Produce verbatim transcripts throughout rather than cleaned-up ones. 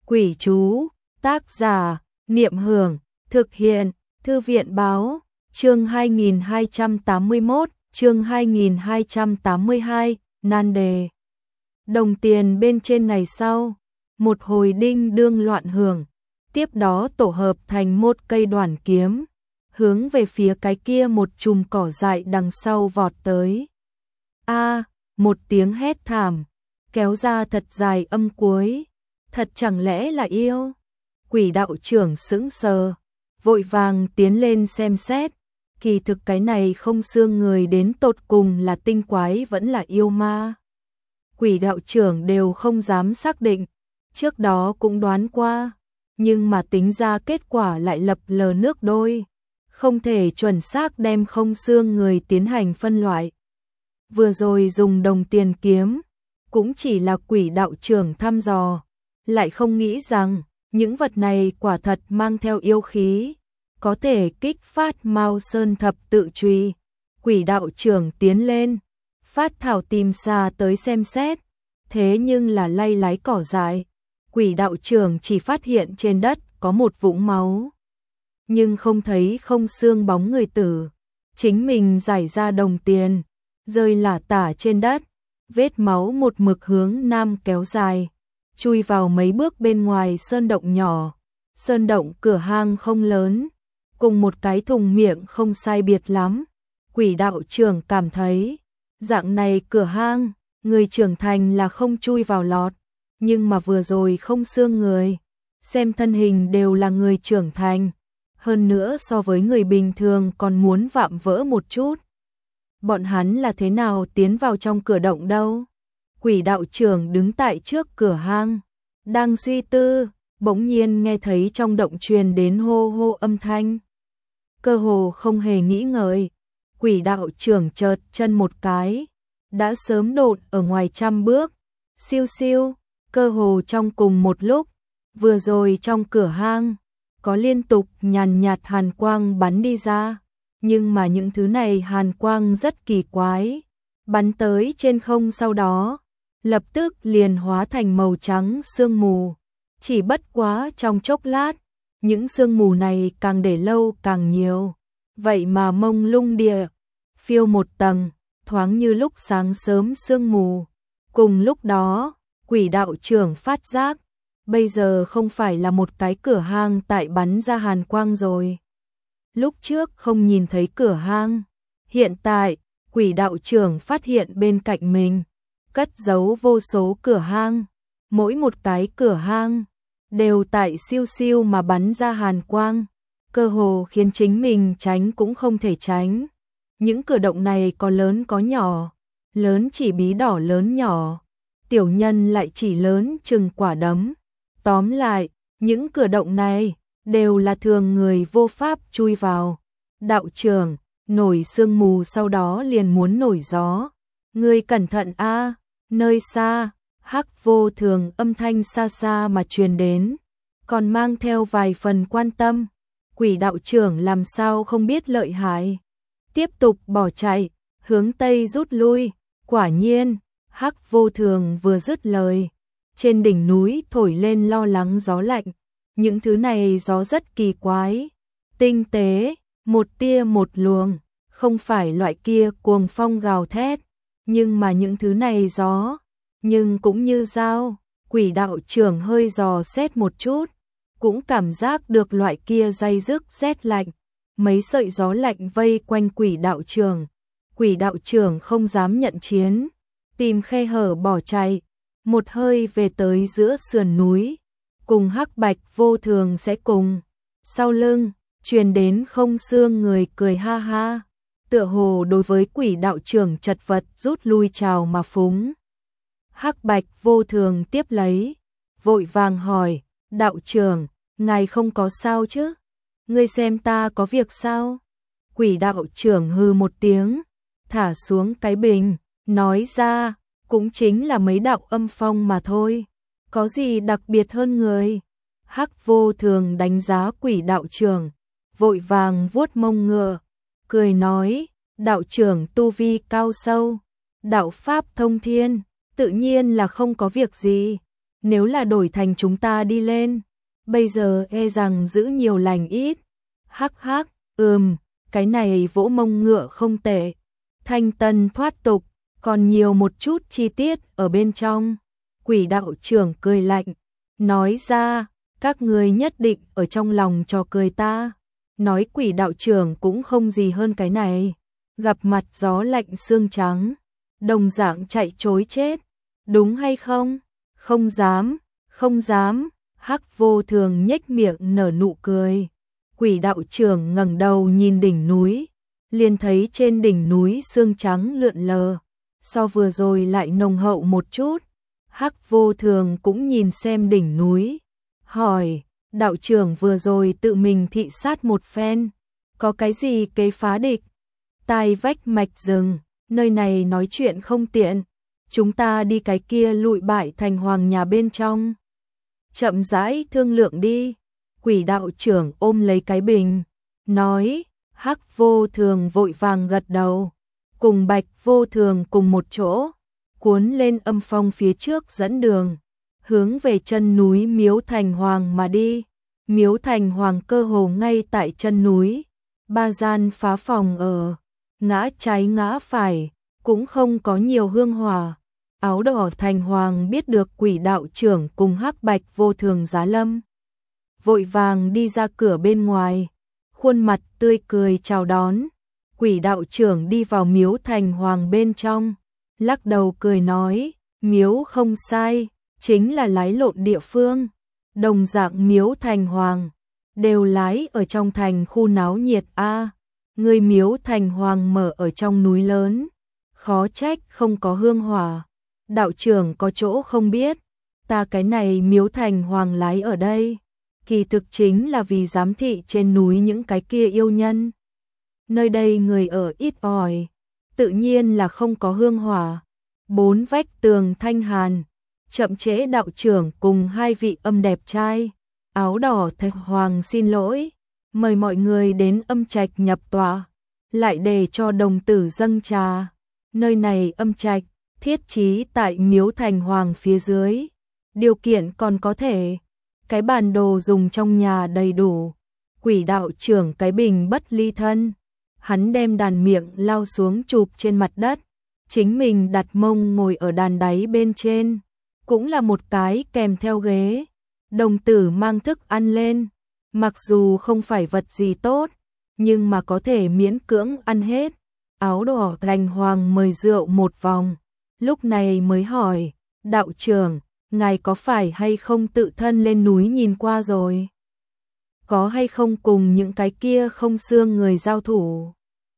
Quỷ chú, tác giả, Niệm Hưởng, thực hiện, Thư viện báo, chương hai nghìn hai trăm tám mươi mốt, chương hai nghìn hai trăm tám mươi hai, nan đề. Đồng tiền bên trên ngày sau, một hồi đinh đương loạn hưởng, tiếp đó tổ hợp thành một cây đoản kiếm, hướng về phía cái kia một chùm cỏ dại đằng sau vọt tới. A, một tiếng hét thảm, kéo ra thật dài âm cuối, thật chẳng lẽ là yêu? Quỷ đạo trưởng sững sờ, vội vàng tiến lên xem xét, kỳ thực cái này không xương người đến tột cùng là tinh quái vẫn là yêu ma. Quỷ đạo trưởng đều không dám xác định, trước đó cũng đoán qua, nhưng mà tính ra kết quả lại lập lờ nước đôi, không thể chuẩn xác đem không xương người tiến hành phân loại. Vừa rồi dùng đồng tiền kiếm, cũng chỉ là quỷ đạo trưởng thăm dò, lại không nghĩ rằng những vật này quả thật mang theo yêu khí, có thể kích phát Mao Sơn thập tự truy. Quỷ đạo trưởng tiến lên, phát thảo tìm xa tới xem xét, thế nhưng là lay lái cỏ dại. Quỷ đạo trưởng chỉ phát hiện trên đất có một vũng máu, nhưng không thấy không xương bóng người tử. Chính mình giải ra đồng tiền, rơi lả tả trên đất, vết máu một mực hướng nam kéo dài, chui vào mấy bước bên ngoài sơn động nhỏ. Sơn động cửa hang không lớn, cùng một cái thùng miệng không sai biệt lắm. Quỷ đạo trưởng cảm thấy, dạng này cửa hang, người trưởng thành là không chui vào lọt, nhưng mà vừa rồi không xương người, xem thân hình đều là người trưởng thành, hơn nữa so với người bình thường còn muốn vạm vỡ một chút. Bọn hắn là thế nào tiến vào trong cửa động đâu? Quỷ đạo trưởng đứng tại trước cửa hang, đang suy tư, bỗng nhiên nghe thấy trong động truyền đến hô hô âm thanh. Cơ hồ không hề nghĩ ngợi, quỷ đạo trưởng chợt chân một cái, đã sớm độn ở ngoài trăm bước, siêu siêu, cơ hồ trong cùng một lúc, vừa rồi trong cửa hang, có liên tục nhàn nhạt hàn quang bắn đi ra, nhưng mà những thứ này hàn quang rất kỳ quái, bắn tới trên không sau đó, lập tức liền hóa thành màu trắng sương mù, chỉ bất quá trong chốc lát, những sương mù này càng để lâu càng nhiều, vậy mà mông lung địa, phiêu một tầng, thoáng như lúc sáng sớm sương mù. Cùng lúc đó, quỷ đạo trưởng phát giác, bây giờ không phải là một cái cửa hang tại bắn ra hàn quang rồi. Lúc trước không nhìn thấy cửa hang, hiện tại, quỷ đạo trưởng phát hiện bên cạnh mình, cất giấu vô số cửa hang, mỗi một cái cửa hang, đều tại siêu siêu mà bắn ra hàn quang, cơ hồ khiến chính mình tránh cũng không thể tránh. Những cửa động này có lớn có nhỏ, lớn chỉ bí đỏ lớn nhỏ, tiểu nhân lại chỉ lớn chừng quả đấm. Tóm lại, những cửa động này đều là thường người vô pháp chui vào. Đạo trưởng, nổi sương mù sau đó liền muốn nổi gió. Ngươi cẩn thận a. Nơi xa, Hắc Vô Thường âm thanh xa xa mà truyền đến, còn mang theo vài phần quan tâm. Quỷ đạo trưởng làm sao không biết lợi hại, tiếp tục bỏ chạy, hướng tây rút lui. Quả nhiên, Hắc Vô Thường vừa dứt lời, trên đỉnh núi thổi lên lo lắng gió lạnh. Những thứ này gió rất kỳ quái, tinh tế, một tia một luồng, không phải loại kia cuồng phong gào thét, nhưng mà những thứ này gió, nhưng cũng như dao. Quỷ đạo trưởng hơi dò xét một chút, cũng cảm giác được loại kia day dứt rét lạnh, mấy sợi gió lạnh vây quanh quỷ đạo trưởng. Quỷ đạo trưởng không dám nhận chiến, tìm khe hở bỏ chạy, một hơi về tới giữa sườn núi, cùng Hắc Bạch Vô Thường sẽ cùng. Sau lưng, truyền đến không xương người cười ha ha, tựa hồ đối với quỷ đạo trưởng chật vật rút lui chào mà phúng. Hắc Bạch Vô Thường tiếp lấy, vội vàng hỏi, đạo trưởng, ngài không có sao chứ? Ngươi xem ta có việc sao? Quỷ đạo trưởng hừ một tiếng, thả xuống cái bình, nói ra, cũng chính là mấy đạo âm phong mà thôi, có gì đặc biệt hơn người? Hắc Vô Thường đánh giá quỷ đạo trưởng, vội vàng vuốt mông ngựa, cười nói, đạo trưởng tu vi cao sâu, đạo pháp thông thiên, tự nhiên là không có việc gì. nếu là đổi thành chúng ta đi lên, bây giờ e rằng giữ nhiều lành ít. Hắc hắc, ừm, cái này vỗ mông ngựa không tệ. Thanh tân thoát tục, còn nhiều một chút chi tiết ở bên trong. Quỷ đạo trưởng cười lạnh, nói ra, các ngươi nhất định ở trong lòng trò cười ta. Nói quỷ đạo trưởng cũng không gì hơn cái này. Gặp mặt gió lạnh xương trắng, đồng dạng chạy trối chết. Đúng hay không? Không dám, không dám. Hắc Vô Thường nhếch miệng nở nụ cười. Quỷ đạo trưởng ngẩng đầu nhìn đỉnh núi, liền thấy trên đỉnh núi sương trắng lượn lờ, so vừa rồi lại nồng hậu một chút. Hắc Vô Thường cũng nhìn xem đỉnh núi, hỏi, đạo trưởng vừa rồi tự mình thị sát một phen, có cái gì kế phá địch? Tai vách mạch rừng, nơi này nói chuyện không tiện, chúng ta đi cái kia lụi bại thành hoàng nhà bên trong. Chậm rãi thương lượng đi. Quỷ đạo trưởng ôm lấy cái bình, nói. Hắc Vô Thường vội vàng gật đầu, cùng Bạch Vô Thường cùng một chỗ, cuốn lên âm phong phía trước dẫn đường, hướng về chân núi Miếu Thành Hoàng mà đi. Miếu Thành Hoàng cơ hồ ngay tại chân núi, ba gian phá phòng ở, ngã trái ngã phải, cũng không có nhiều hương hỏa. Áo đỏ Thành Hoàng biết được quỷ đạo trưởng cùng Hắc Bạch Vô Thường giá lâm, vội vàng đi ra cửa bên ngoài, khuôn mặt tươi cười chào đón. Quỷ đạo trưởng đi vào Miếu Thành Hoàng bên trong, lắc đầu cười nói, miếu không sai, chính là lái lộn địa phương. Đồng dạng Miếu Thành Hoàng, đều lái ở trong thành khu náo nhiệt a. Người Miếu Thành Hoàng mở ở trong núi lớn, khó trách không có hương hỏa. Đạo trưởng có chỗ không biết, ta cái này Miếu Thành Hoàng lái ở đây, kỳ thực chính là vì giám thị trên núi những cái kia yêu nhân. Nơi đây người ở ít ỏi, tự nhiên là không có hương hỏa. Bốn vách tường thanh hàn, chậm trễ đạo trưởng cùng hai vị âm đẹp trai. Áo đỏ Thành Hoàng xin lỗi, mời mọi người đến âm trạch nhập tọa, lại để cho đồng tử dâng trà. Nơi này âm trạch, thiết trí tại Miếu Thành Hoàng phía dưới, điều kiện còn có thể, cái bản đồ dùng trong nhà đầy đủ. Quỷ đạo trưởng cái bình bất ly thân, hắn đem đàn miệng lao xuống chụp trên mặt đất, chính mình đặt mông ngồi ở đàn đáy bên trên, cũng là một cái kèm theo ghế. Đồng tử mang thức ăn lên, mặc dù không phải vật gì tốt, nhưng mà có thể miễn cưỡng ăn hết. Áo đỏ Thành Hoàng mời rượu một vòng, lúc này mới hỏi, đạo trưởng, ngài có phải hay không tự thân lên núi nhìn qua rồi? Có hay không cùng những cái kia không xương người giao thủ?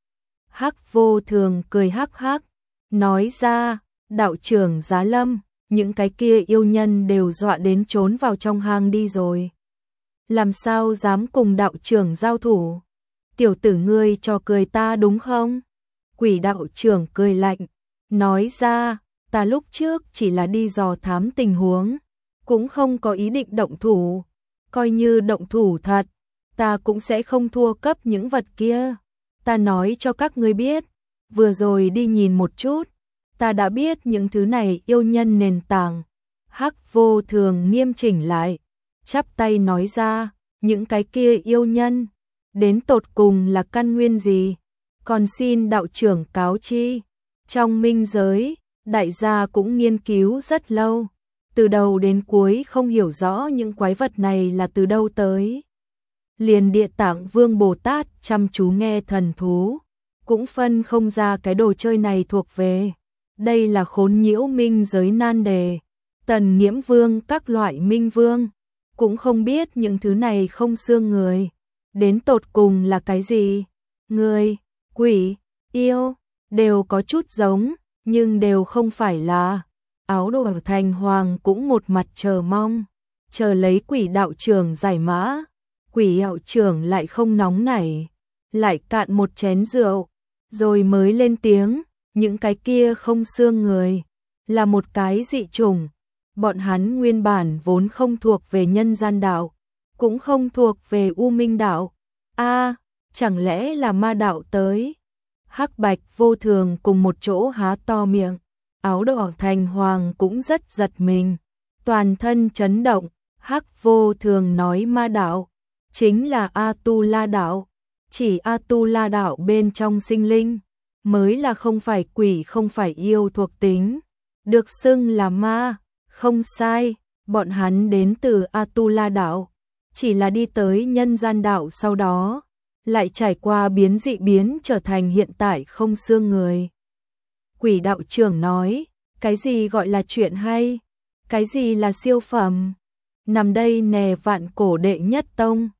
Hắc Vô Thường cười hắc hắc, nói ra, đạo trưởng giá lâm, những cái kia yêu nhân đều dọa đến trốn vào trong hang đi rồi. Làm sao dám cùng đạo trưởng giao thủ? Tiểu tử ngươi cho cười ta đúng không? Quỷ đạo trưởng cười lạnh, nói ra, ta lúc trước chỉ là đi dò thám tình huống, cũng không có ý định động thủ. Coi như động thủ thật, ta cũng sẽ không thua cấp những vật kia. Ta nói cho các ngươi biết, vừa rồi đi nhìn một chút, ta đã biết những thứ này yêu nhân nền tảng. Hắc Vô Thường nghiêm chỉnh lại, chắp tay nói ra, những cái kia yêu nhân, đến tột cùng là căn nguyên gì? Còn xin đạo trưởng cáo chi. Trong minh giới, đại gia cũng nghiên cứu rất lâu, từ đầu đến cuối không hiểu rõ những quái vật này là từ đâu tới. Liền Địa Tạng Vương Bồ Tát chăm chú nghe thần thú, cũng phân không ra cái đồ chơi này thuộc về. Đây là khốn nhiễu minh giới nan đề. Tần Nghiễm Vương các loại minh vương, cũng không biết những thứ này không xương người, đến tột cùng là cái gì. Người, quỷ, yêu, đều có chút giống, nhưng đều không phải là. Áo đỏ Thành Hoàng cũng một mặt chờ mong, chờ lấy quỷ đạo trưởng giải mã. Quỷ đạo trưởng lại không nóng nảy, lại cạn một chén rượu, rồi mới lên tiếng, những cái kia không xương người, là một cái dị chủng. Bọn hắn nguyên bản vốn không thuộc về nhân gian đạo, cũng không thuộc về u minh đạo. A, chẳng lẽ là ma đạo tới? Hắc Bạch Vô Thường cùng một chỗ há to miệng, áo đỏ Thành Hoàng cũng rất giật mình. Toàn thân chấn động, Hắc Vô Thường nói ma đạo, chính là A-tu-la đạo, chỉ A-tu-la đạo bên trong sinh linh, mới là không phải quỷ không phải yêu thuộc tính, được xưng là ma, không sai, bọn hắn đến từ A-tu-la đạo, chỉ là đi tới nhân gian đạo sau đó, lại trải qua biến dị biến trở thành hiện tại không xương người. Quỷ đạo trưởng nói, cái gì gọi là chuyện hay, cái gì là siêu phẩm, nằm đây nè vạn cổ đệ nhất tông,